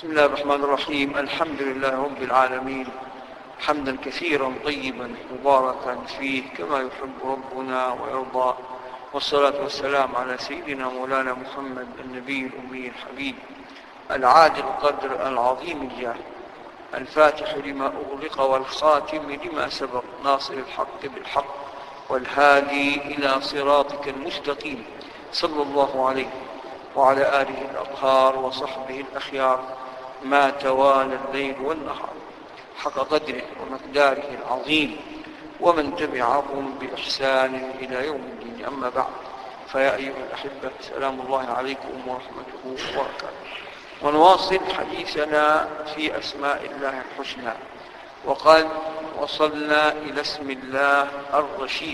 بسم الله الرحمن الرحيم. الحمد لله رب العالمين، حمدا كثيرا طيبا مباركا فيه كما يحب ربنا ويرضى، والصلاة والسلام على سيدنا مولانا محمد النبي الأمي الحبيب العادل القدر العظيم الجاه، الفاتح لما أغلق والخاتم لما سبق، ناصر الحق بالحق والهادي إلى صراطك المستقيم، صلى الله عليه وعلى آله الأطهار وصحبه الأخيار ما توالى الليل والنهار، حق قدره ومقداره العظيم، ومن تبعهم بإحسان إلى يوم الدين. أما بعد، فيا أيها الأحبة، سلام الله عليكم ورحمته وبركاته. ونواصل حديثنا في أسماء الله الحسنى، وقد وصلنا إلى اسم الله الرشيد،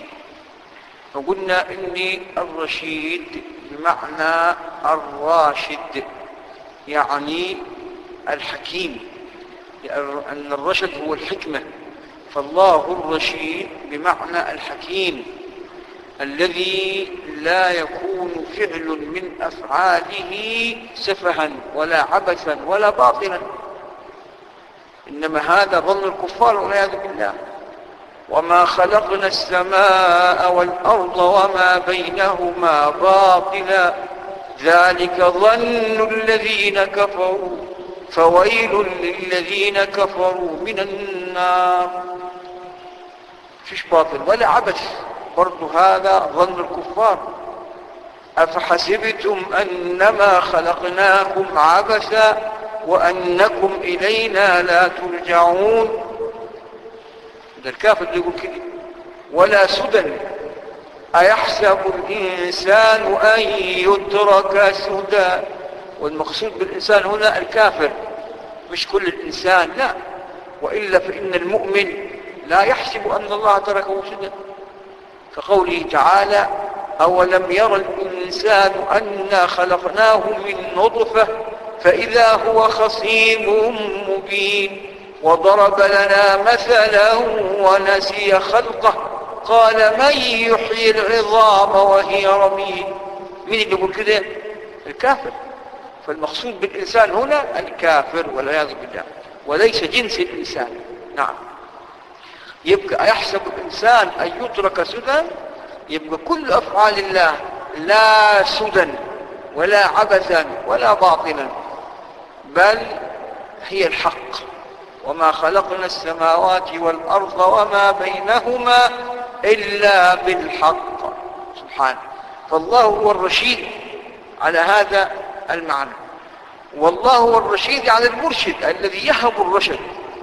فقلنا إن الرشيد بمعنى الراشد، يعني الحكيم، لأن الرشد هو الحكمة، فالله الرشيد بمعنى الحكيم الذي لا يكون فعل من أفعاله سفها ولا عبثا ولا باطلا، إنما هذا ظن الكفار والعياذ بالله. وما خلقنا السماء والأرض وما بينهما باطلا ذلك ظن الذين كفروا فويل للذين كفروا من النار. فيش باطل ولا عبث، برضو هذا ظن الكفار. أفحسبتم أنما خلقناكم عبثا وأنكم إلينا لا ترجعون. ده الكافر اللي يقول كده. ولا سدى أيحسب الإنسان أن يترك سدى، والمقصود بالإنسان هنا الكافر، مش كل الإنسان، لا، وإلا فإن المؤمن لا يحسب أن الله تركه سدى، كقوله تعالى: أولم يرى الإنسان أنا خلقناه من نطفة فإذا هو خصيم مبين وضرب لنا مثلا ونسي خلقه قال من يحيي العظام وهي رميم. مين اللي يقول كده؟ الكافر. فالمقصود بالإنسان هنا الكافر والعياذ بالله، وليس جنس الإنسان. نعم. يبقى يحسب الإنسان أن يترك سدى، يبقى كل أفعال الله لا سدى ولا عبثا ولا باطلا، بل هي الحق. وما خلقنا السماوات والأرض وما بينهما إلا بالحق سبحانه. فالله هو الرشيد على هذا المعنى، والله هو الرشيد على المرشد الذي يهب الرشد.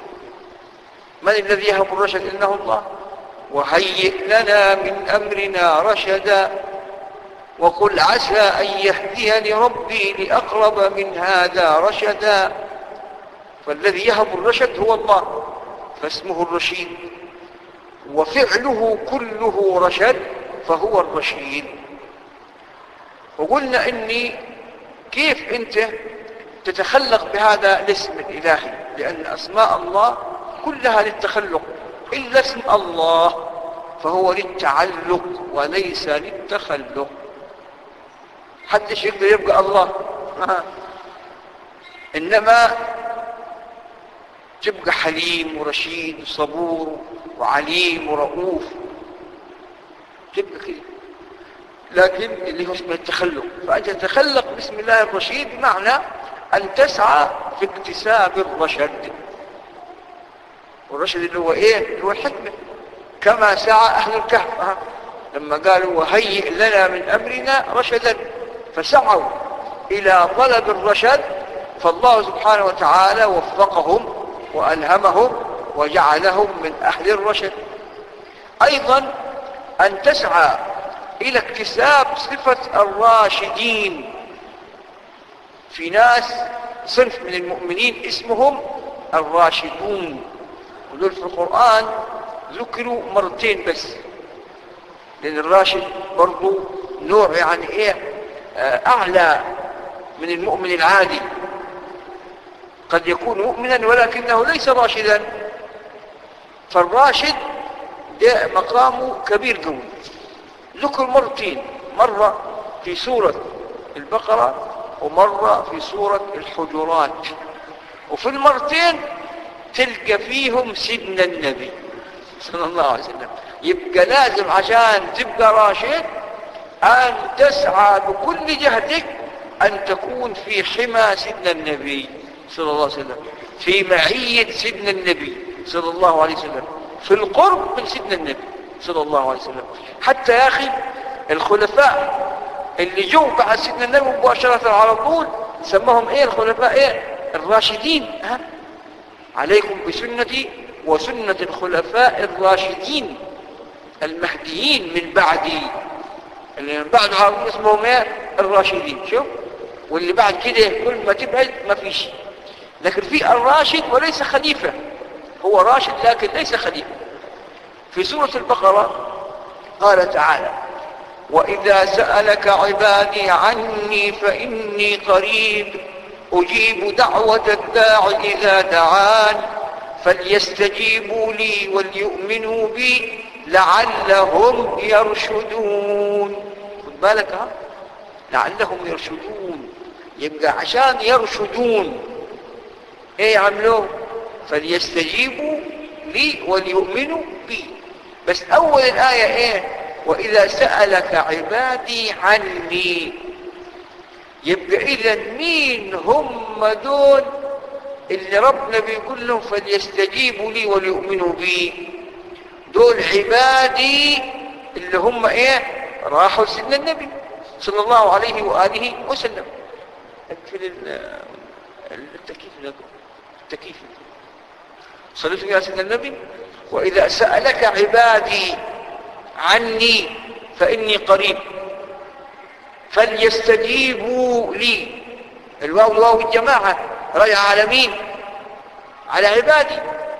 من الذي يهب الرشد؟ إنه الله. وهيئ لنا من أمرنا رشدا وقل عسى أن يهديني ربي لأقرب من هذا رشدا. فالذي يهب الرشد هو الله، فاسمه الرشيد، وفعله كله رشد، فهو الرشيد. وقلنا إني كيف أنت تتخلق بهذا الاسم الإلهي، لأن أسماء الله كلها للتخلق إلا اسم الله فهو للتعلق وليس للتخلق. حدش يقدر يبقى الله، إنما تبقى حليم ورشيد وصبور وعليم ورؤوف، تبقى كده. لكن اللي هو اسمه التخلق، فأنت تتخلق باسم الله الرشيد بمعنى أن تسعى في اكتساب الرشد. والرشد اللي هو إيه؟ اللي هو الحكمة، كما سعى أهل الكهف لما قالوا وهيئ لنا من أمرنا رشدا، فسعوا إلى طلب الرشد، فالله سبحانه وتعالى وفقهم وألهمهم وجعلهم من أهل الرشد. أيضا أن تسعى إلى اكتساب صفة الراشدين. في ناس صنف من المؤمنين اسمهم الراشدون، ودول في القرآن ذكروا مرتين بس، لأن الراشد برضو نوع يعني إيه أعلى من المؤمن العادي. قد يكون مؤمنا ولكنه ليس راشدا، فالراشد ده مقامه كبير قوي. ذكر مرتين، مرة في سورة البقرة ومرة في سورة الحجرات. وفي المرتين تلقى فيهم سيدنا النبي صلى الله عليه وسلم. يبقى لازم عشان تبقى راشد أن تسعى بكل جهدك أن تكون في حمى سيدنا النبي صلى الله عليه وسلم، في معية سيدنا النبي صلى الله عليه وسلم، في القرب من سيدنا النبي صلى الله عليه وسلم. حتى يا أخي الخلفاء اللي جو بعد سيدنا النبي مباشرة على طول سمهم ايه الخلفاء؟ ايه؟ الراشدين. عليكم بسنتي وسنة الخلفاء الراشدين المهديين من بعدي. اللي من بعد على طول اسمهم ايه؟ الراشدين. شوف، واللي بعد كده كل ما تبعد ما فيش. لكن في الراشد وليس خليفة، هو راشد لكن ليس خليفة. في سورة البقرة قال تعالى: وإذا سألك عبادي عني فإني قريب أجيب دعوة الداع إذا دعان فليستجيبوا لي وليؤمنوا بي لعلهم يرشدون. خد بالك، لعلهم يرشدون. يبقى عشان يرشدون ايه يعملوه؟ فليستجيبوا لي وليؤمنوا بي. بس أول الآية ايه؟ وإذا سألك عبادي عني. يبقى إذا مين هم دول اللي ربنا بيقول لهم فليستجيبوا لي وليؤمنوا بي؟ دول عبادي اللي هم ايه؟ راحوا سيدنا النبي صلى الله عليه وآله وسلم. اقفل التكييف لكم، التكييف. صليتم يا سيدنا النبي. وإذا سألك عبادي عني فإني قريب فليستجيبوا لي. الواو الجماعة راجع على مين؟ على عبادي.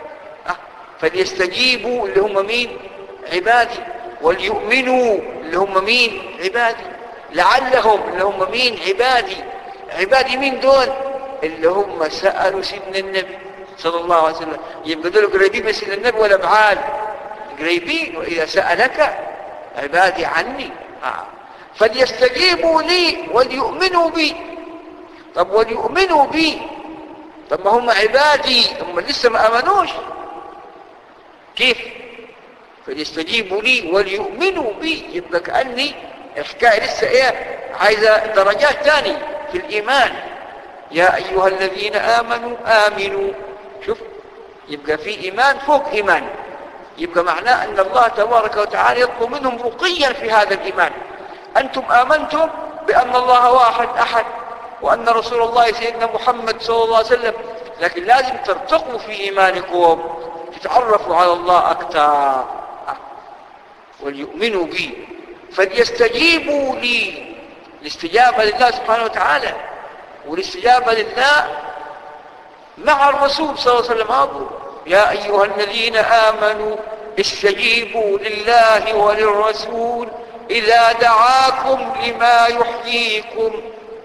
فليستجيبوا اللي هم مين؟ عبادي. وليؤمنوا اللي هم مين؟ عبادي. لعلهم اللي هم مين؟ عبادي. عبادي مين دول؟ اللي هم سألوا سيدنا النبي صلى الله عليه وسلم. يبقى دول قريبين من سيدنا النبي ولا بعاد؟ قريبين. وإذا سألك عبادي عني فليستجيبوا لي وليؤمنوا بي. طب وليؤمنوا بي، طب ما هم عبادي، هم لسه ما أمنوش، كيف؟ فليستجيبوا لي وليؤمنوا بي. يبقى كأني الحكاية لسه ايه؟ عايزة درجات تاني في الإيمان. يا أيها الذين آمنوا آمنوا. شوف، يبقى في إيمان فوق إيمان. يبقى معناه أن الله تبارك وتعالى يطلب منهم رقيا في هذا الإيمان. أنتم آمنتم بأن الله واحد أحد وأن رسول الله سيدنا محمد صلى الله عليه وسلم، لكن لازم ترتقوا في إيمانكم، تتعرفوا على الله أكثر. وليؤمنوا بي فليستجيبوا لي. الاستجابة لله سبحانه وتعالى، والاستجابة لله مع الرسول صلى الله عليه وسلم. يا أيها الذين آمنوا استجيبوا لله وللرسول إذا دعاكم لما يحييكم.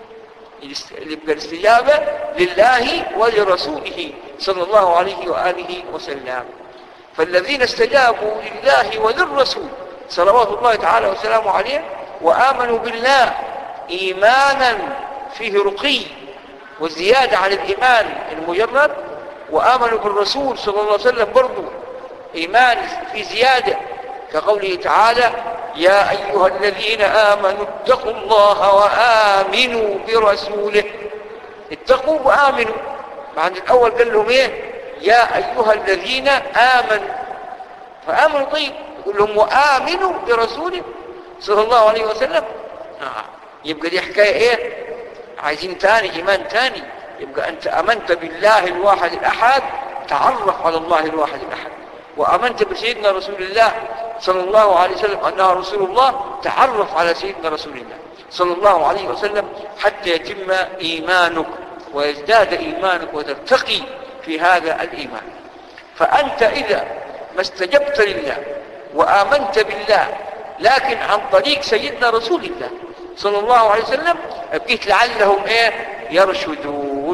الاستجابة لله ولرسوله صلى الله عليه وآله وسلم. فالذين استجابوا لله وللرسول صلوات الله تعالى وسلامه عليه وآمنوا بالله إيمانا فيه رقي وزيادة على الإيمان المجرد، وآمنوا بالرسول صلى الله عليه وسلم برضو إيمان في زيادة، كقوله تعالى: يا أيها الذين آمنوا اتقوا الله وآمنوا برسوله. اتقوا وآمنوا. عند الأول قال لهم ايه؟ يا أيها الذين آمنوا، فآمنوا. طيب يقول لهم وآمنوا برسوله صلى الله عليه وسلم. يبقى دي حكاية ايه؟ عايزين تاني، إيمان تاني. يبقى أنت أمنت بالله الواحد الأحد، تعرف على الله الواحد الأحد. وأمنت بسيدنا رسول الله صلى الله عليه وسلم أنه رسول الله، تعرف على سيدنا رسول الله صلى الله عليه وسلم حتى يتم إيمانك ويزداد إيمانك وترتقي في هذا الإيمان. فأنت إذا ما استجبت لله وآمنت بالله لكن عن طريق سيدنا رسول الله صلى الله عليه وسلم، بقيت لعلهم ايه؟ يرشدون.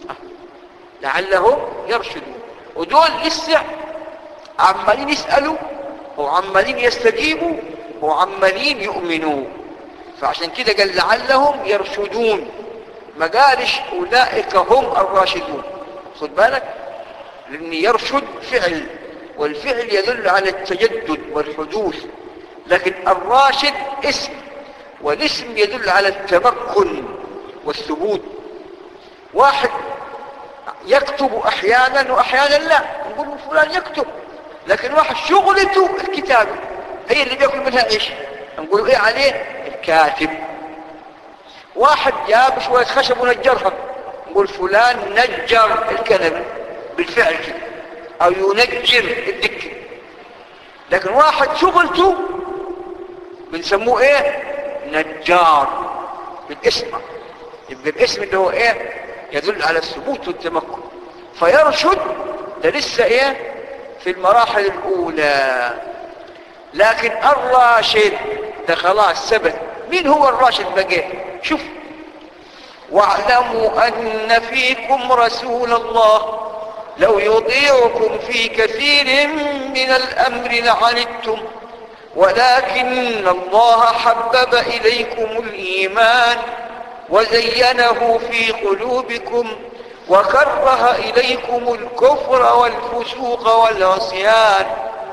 لعلهم يرشدون. ودول لسه عمالين يسألوا وعمالين يستجيبوا وعمالين يؤمنوا. فعشان كده قال لعلهم يرشدون، ما قالش أولئك هم الراشدون. خد بالك، لأن يرشد فعل، والفعل يدل على التجدد والحدوث، لكن الراشد اسم، والاسم يدل على التمكن والثبوت. واحد يكتب أحيانا وأحيانا لا، نقول فلان يكتب، لكن واحد شغلته الكتابة هي اللي بيأكل منها عيش، نقول إيه عليه؟ الكاتب. واحد جاب شوية خشب ونجرها، نقول فلان نجر الكنبة بالفعل كده، أو ينجر الدكة. لكن واحد شغلته بنسموه إيه؟ نجار بالاسم. يبقى الاسم اللي هو إيه؟ يدل على الثبوت والتمكن. فيرشد ده لسه إيه؟ في المراحل الأولى. لكن الراشد ده خلاص ثبت. مين هو الراشد بقى؟ شوف: واعلموا أن فيكم رسول الله لو يطيعكم في كثير من الأمر لعنتم ولكن الله حبب إليكم الإيمان وزينه في قلوبكم وكره إليكم الكفر والفسوق والعصيان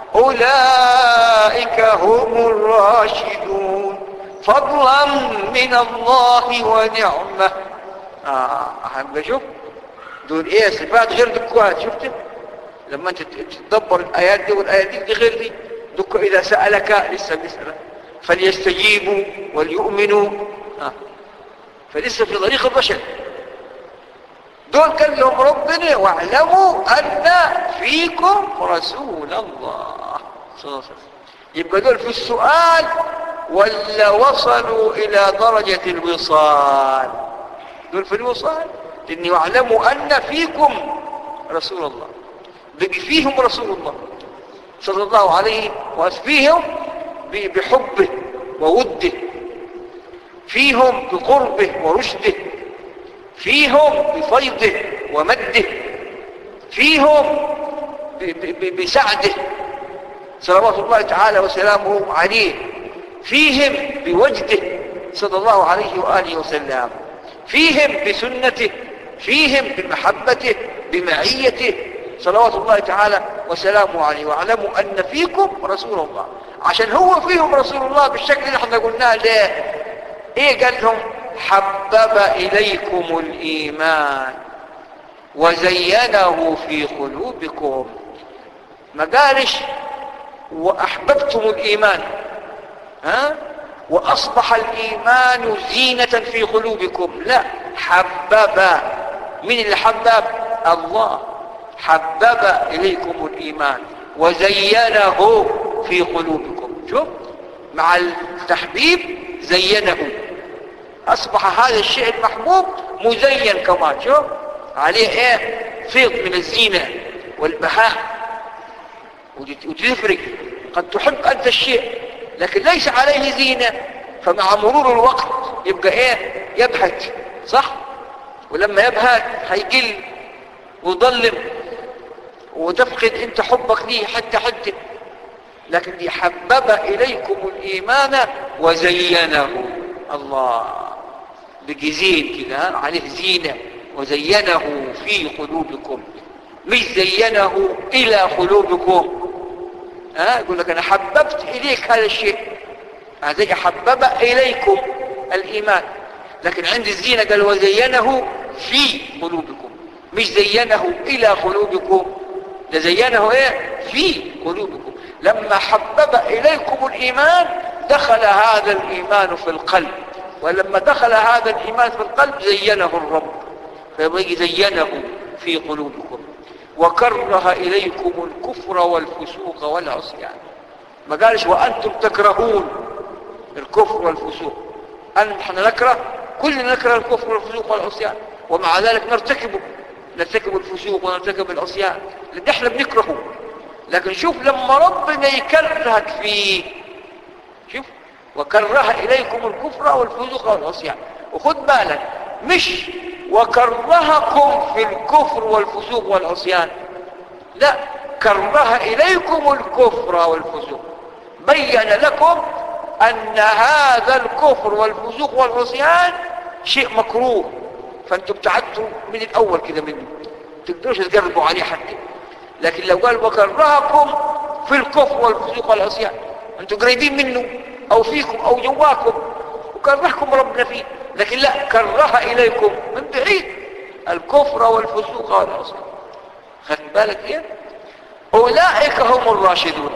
أولئك هم الراشدون فضلا من الله ونعمة. أحب شوف دول إيه؟ صفات غير دكوات. شفت لما أنت تدبر الآيات دي والآيات دي غير دي. دك إذا سألك لسه بيسألك فليستجيبوا وليؤمنوا، فلسه في طريق الرشد. دول قال لهم ربنا: واعلموا أن فيكم رسول الله صلى الله عليه وسلم. يبقى دول في السؤال ولا وصلوا إلى درجة الوصال؟ دول في الوصال، لأن يعلموا أن فيكم رسول الله، بقي فيهم رسول الله صلى الله عليه وسلم، فيهم بحبه ووده، فيهم بقربه ورشده، فيهم بفيضه ومده، فيهم بسعده صلوات الله تعالى وسلامه عليه، فيهم بوجده صلى الله عليه وآله وسلم، فيهم بسنته، فيهم بمحبته بمعيته صلوات الله تعالى وسلامه عليه. واعلموا أن فيكم رسول الله، عشان هو فيهم رسول الله بالشكل اللي احنا قلناه ده. ايه قال لهم؟ حبب إليكم الإيمان وزينه في قلوبكم. ما قالش وأحببتم الإيمان وأصبح الإيمان زينة في قلوبكم، لا، حبب. من اللي حبب؟ الله. حبب إليكم الإيمان وزينه في قلوبكم. شوف، مع التحبيب زينه، أصبح هذا الشيء المحبوب مزين كمان. شوف عليه ايه؟ فيض من الزينة والبهاء، وتفرق. قد تحب أنت الشيء لكن ليس عليه زينة، فمع مرور الوقت يبقى ايه؟ يبهت، صح؟ ولما يبهت هيقل ويضلم وتفقد انت حبك ليه حتى. لكن دي حبب إليكم الإيمان وزينه. الله بقي زين كده، عليه زينة. وزينه في قلوبكم، مش زينه إلى قلوبكم. يقول لك أنا حببت إليك هذا الشيء، زي حبب إليكم الإيمان، لكن عند الزينة قال وزينه في قلوبكم، مش زينه إلى قلوبكم، ده زينه إيه؟ في قلوبكم. لما حبب إليكم الإيمان دخل هذا الإيمان في القلب، ولما دخل هذا الإيمان في القلب زينه الرب، فيبقى زينه في قلوبكم. وكره إليكم الكفر والفسوق والعصيان. ما قالش وأنتم تكرهون الكفر والفسوق. نحن نكره، كلنا نكره الكفر والفسوق والعصيان، ومع ذلك نرتكب الفسوق ونرتكب العصيان، لأن احنا بنكرهه. لكن شوف لما ربنا يكرهك فيه، شوف وكره إليكم الكفر والفسوق والعصيان. وخد بالك، مش وكرهكم في الكفر والفسوق والعصيان، لا، كره إليكم الكفر والفسوق، بين لكم أن هذا الكفر والفسوق والعصيان شيء مكروه، فأنتم ابتعدتوا من الأول كده منه. تقدروش تقربوا عليه حتى. لكن لو قال وكرهكم في الكفر والفسوق والعصيان، انتم قريبين منه او فيكم او جواكم، وكرهكم ربنا فيه. لكن لا، كره اليكم من بعيد الكفر والفسوق والعصيان. خدت بالك ايه؟ اولئك هم الراشدون.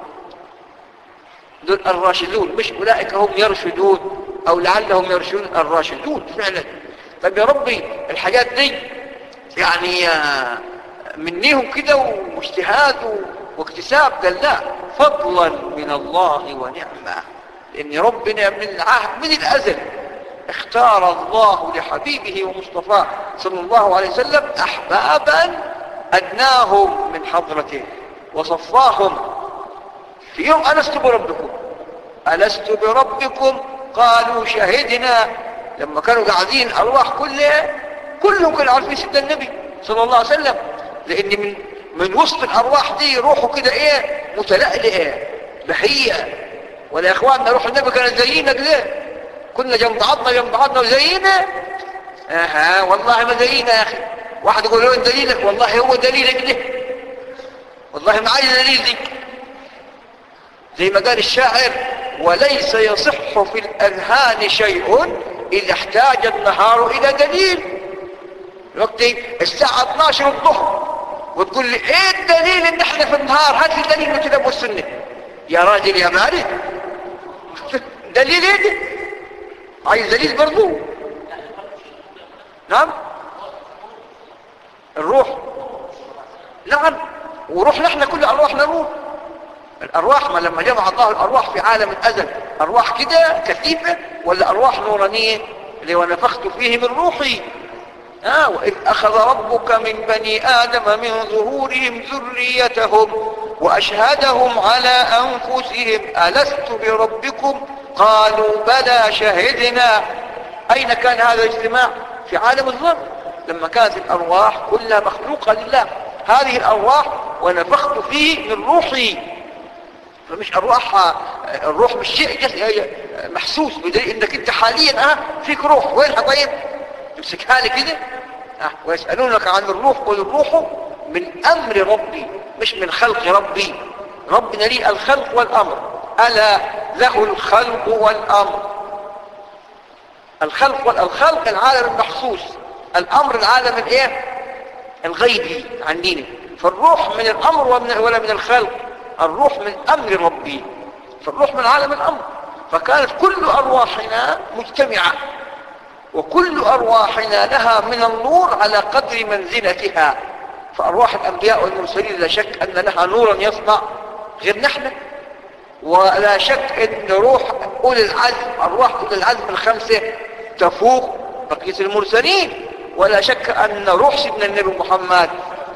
دول الراشدون، مش اولئك هم يرشدون او لعلهم يرشدون، الراشدون فعلا. طب يا ربي الحاجات دي يعني منيهم كده واجتهاد واكتساب؟ قال لا، فضلا من الله ونعمه. لان ربنا من العهد من الازل اختار الله لحبيبه ومصطفاه صلى الله عليه وسلم احبابا ادناهم من حضرته وصفاهم في يوم ألست بربكم، ألست بربكم قالوا شهدنا. لما كانوا قاعدين الأرواح كلهم كانوا عارفين سيدنا النبي صلى الله عليه وسلم، لأن من وسط الأرواح دي روحه كده إيه متلألئة بهيئة. ولا يا إخواننا روح النبي كانت زينا كده، كنا جنب بعضنا وزينا. والله ما زينا يا أخي. واحد يقول له انت دليلك، والله هو دليلك ده، والله ما عايز دليل دي. زي ما قال الشاعر: وليس يصح في الأذهان شيء إذا احتاج النهار إلى دليل. الوقت الساعة 12 الظهر وتقول لي ايه الدليل ان احنا في النهار؟ هات لي دليل من الكتاب والسنة. يا راجل يا مالك، دليل ايه ده؟ عايز دليل برضو. نعم، الروح، نعم، وروحنا احنا كل ارواحنا روح. الارواح ما لما جمع الله الارواح في عالم الازل، ارواح كده كثيفة ولا ارواح نورانية؟ اللي ونفخت فيه من روحي. وإذ أخذ ربك من بني آدم من ظهورهم ذريتهم وأشهدهم على أنفسهم ألست بربكم قالوا بلى شهدنا. أين كان هذا الاجتماع؟ في عالم الذر، لما كانت الأرواح كلها مخلوقة لله. هذه الأرواح ونفخت فيه من روحي. فمش الروح مش شيء محسوس، بدليل انك انت حاليا فيك روح. وينها طيب؟ تمسكها لي كده. ويسألونك عن الروح قل الروح من أمر ربي، مش من خلق ربي. ربنا ليه الخلق والأمر، ألا له الخلق والأمر. الخلق العالم المحسوس، الأمر العالم الايه الغيبي عنينا. فالروح من الأمر ولا من الخلق؟ الروح من أمر ربي، فالروح من عالم الأمر. فكانت كل أرواحنا مجتمعة، وكل أرواحنا لها من النور على قدر منزلتها. فأرواح الأنبياء والمرسلين لا شك أن لها نورا يصنع غير نحن، ولا شك أن روح أولي العزم، أرواح أولي العزم الخمسة تفوق بقية المرسلين. ولا شك أن روح سيدنا النبي محمد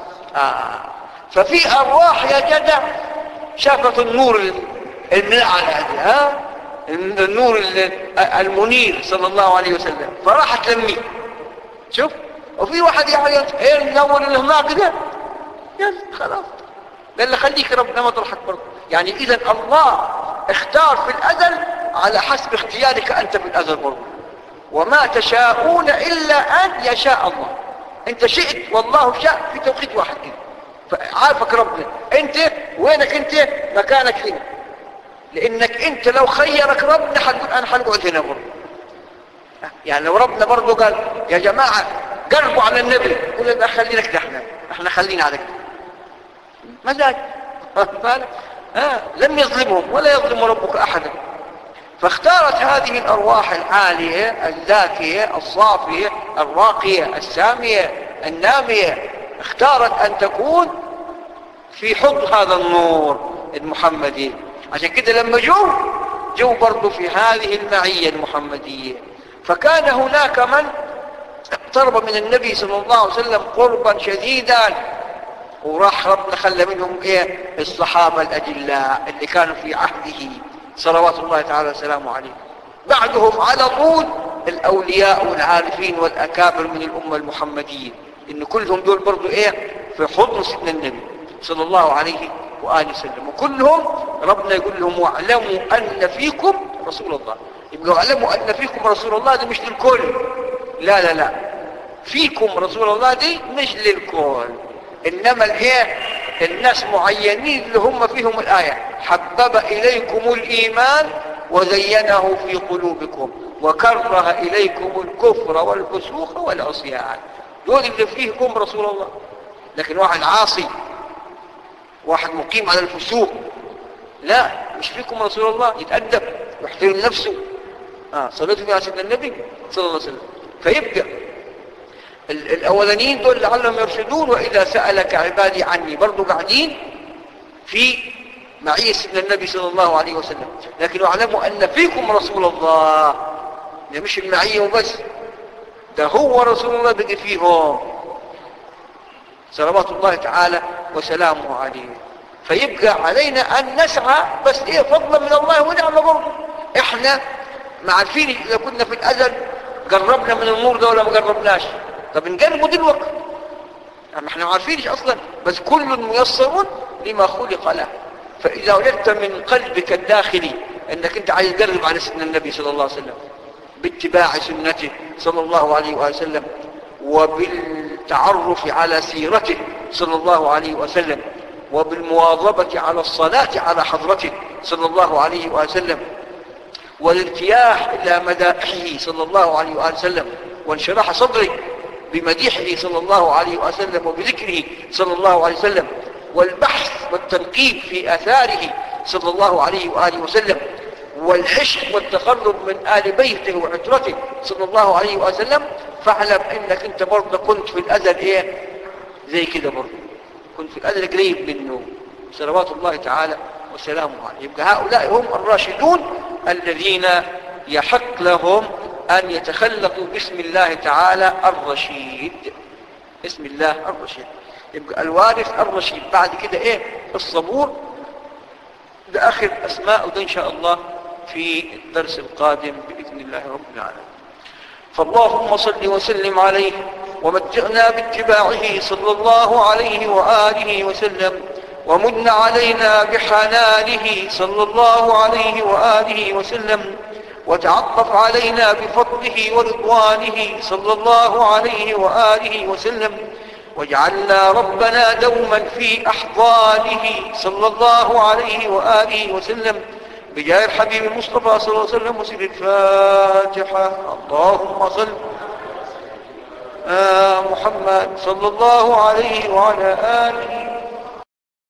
ففي أرواح يا جدع شافت النور المنعل هذا، النور المنير صلى الله عليه وسلم، فراحت تلميه. شوف، وفي واحد يعيط ايه النور اللي هناك ده، يلا خلاص قال له خليك ربنا مطرحك برضه. يعني اذا الله اختار في الازل على حسب اختيارك انت في الازل برضه. وما تشاءون الا ان يشاء الله. انت شئت والله شاء في توقيت واحد كده، فعارفك ربنا انت وينك، انت مكانك هنا. لانك انت لو خيرك ربنا حتقول انا حنقعد هنا برضه. يعني لو ربنا برضه قال يا جماعة قربوا على النبي، قول لنا خلينا كده، احنا خلينا على كده مزاج. لم يظلمهم ولا يظلم ربك احدا. فاختارت هذه الارواح العالية الذاكية الصافية الراقية السامية النامية، اختارت ان تكون في حضن هذا النور المحمدي. عشان كده لما جو برضو في هذه المعية المحمدية. فكان هناك من اقترب من النبي صلى الله عليه وسلم قربا شديدا، وراح ربنا خلى منهم الصحابة الأجلاء اللي كانوا في عهده صلوات الله تعالى وسلامه عليه. بعدهم على طول الأولياء والعارفين والأكابر من الأمة المحمدية، إن كلهم دول برضو في حضن سيدنا النبي صلى الله عليه وآله وسلم. وكلهم ربنا يقول لهم واعلموا أن فيكم رسول الله. يبقى واعلموا أن فيكم رسول الله، ده مش للكل، لا لا لا، فيكم رسول الله دي مش للكل، إنما الإيه الناس معينين اللي هم فيهم الآية حبب إليكم الإيمان وزينه في قلوبكم وكره إليكم الكفر والفسوق والعصيان، دول اللي فيكم رسول الله. لكن واحد عاصي، واحد مقيم على الفسوق، لا مش فيكم رسول الله، يتأدب ويحترم نفسه. صليتوا على سيدنا النبي صلى الله عليه وسلم. فيبدأ الأولانيين دول لعلهم يرشدون. وإذا سألك عبادي عني، برضو قاعدين في معية سيدنا النبي صلى الله عليه وسلم، لكن اعلموا أن فيكم رسول الله، مش المعية وبس، ده هو رسول الله بقي فيهم صلوات الله تعالى وسلامه عليه. فيبقى علينا أن نسعى، بس فضلا من الله ونعمة برضه. احنا ما عارفين إذا كنا في الأزل قربنا من النور ده ولا ما قربناش، طب نقربه دلوقتي، يعني احنا ما عارفينش أصلا، بس كل ميسر لما خلق له. فإذا وجدت من قلبك الداخلي أنك أنت عايز تقرب على سيدنا النبي صلى الله عليه وسلم باتباع سنته صلى الله عليه وسلم، وبالتعرف على سيرته صلى الله عليه وسلم، وبالمواظبة على الصلاة على حضرته صلى الله عليه وسلم، والارتياح إلى مدائحه صلى الله عليه وسلم، وانشراح صدره بمديحه صلى الله عليه وسلم وبذكره صلى الله عليه وسلم، والبحث والتنقيب في آثاره صلى الله عليه وآله وسلم، والعشق والتقرب من آل بيته وعترته صلى الله عليه وسلم. فاعلم انك انت برضه كنت في الأزل زي كده، برضه كنت في الأزل قريب منه صلوات الله تعالى وسلامه عليه. يبقى هؤلاء هم الراشدون الذين يحق لهم أن يتخلقوا باسم الله تعالى الرشيد، اسم الله الرشيد. يبقى الوارث الرشيد. بعد كده الصبور. ده آخر أسماء، وده إن شاء الله في الدرس القادم بإذن الله رب العالمين. فاللهم صل وسلم عليه ومتعنا باتباعه صلى الله عليه وآله وسلم، ومن علينا بحنانه صلى الله عليه وآله وسلم، وتعطف علينا بفضله ورضوانه صلى الله عليه وآله وسلم، واجعلنا ربنا دوما في أحضانه صلى الله عليه وآله وسلم، بجاه الحبيب المصطفى صلى الله عليه وسلم. وسر الفاتحة. اللهم صل محمد صلى الله عليه وعلى آله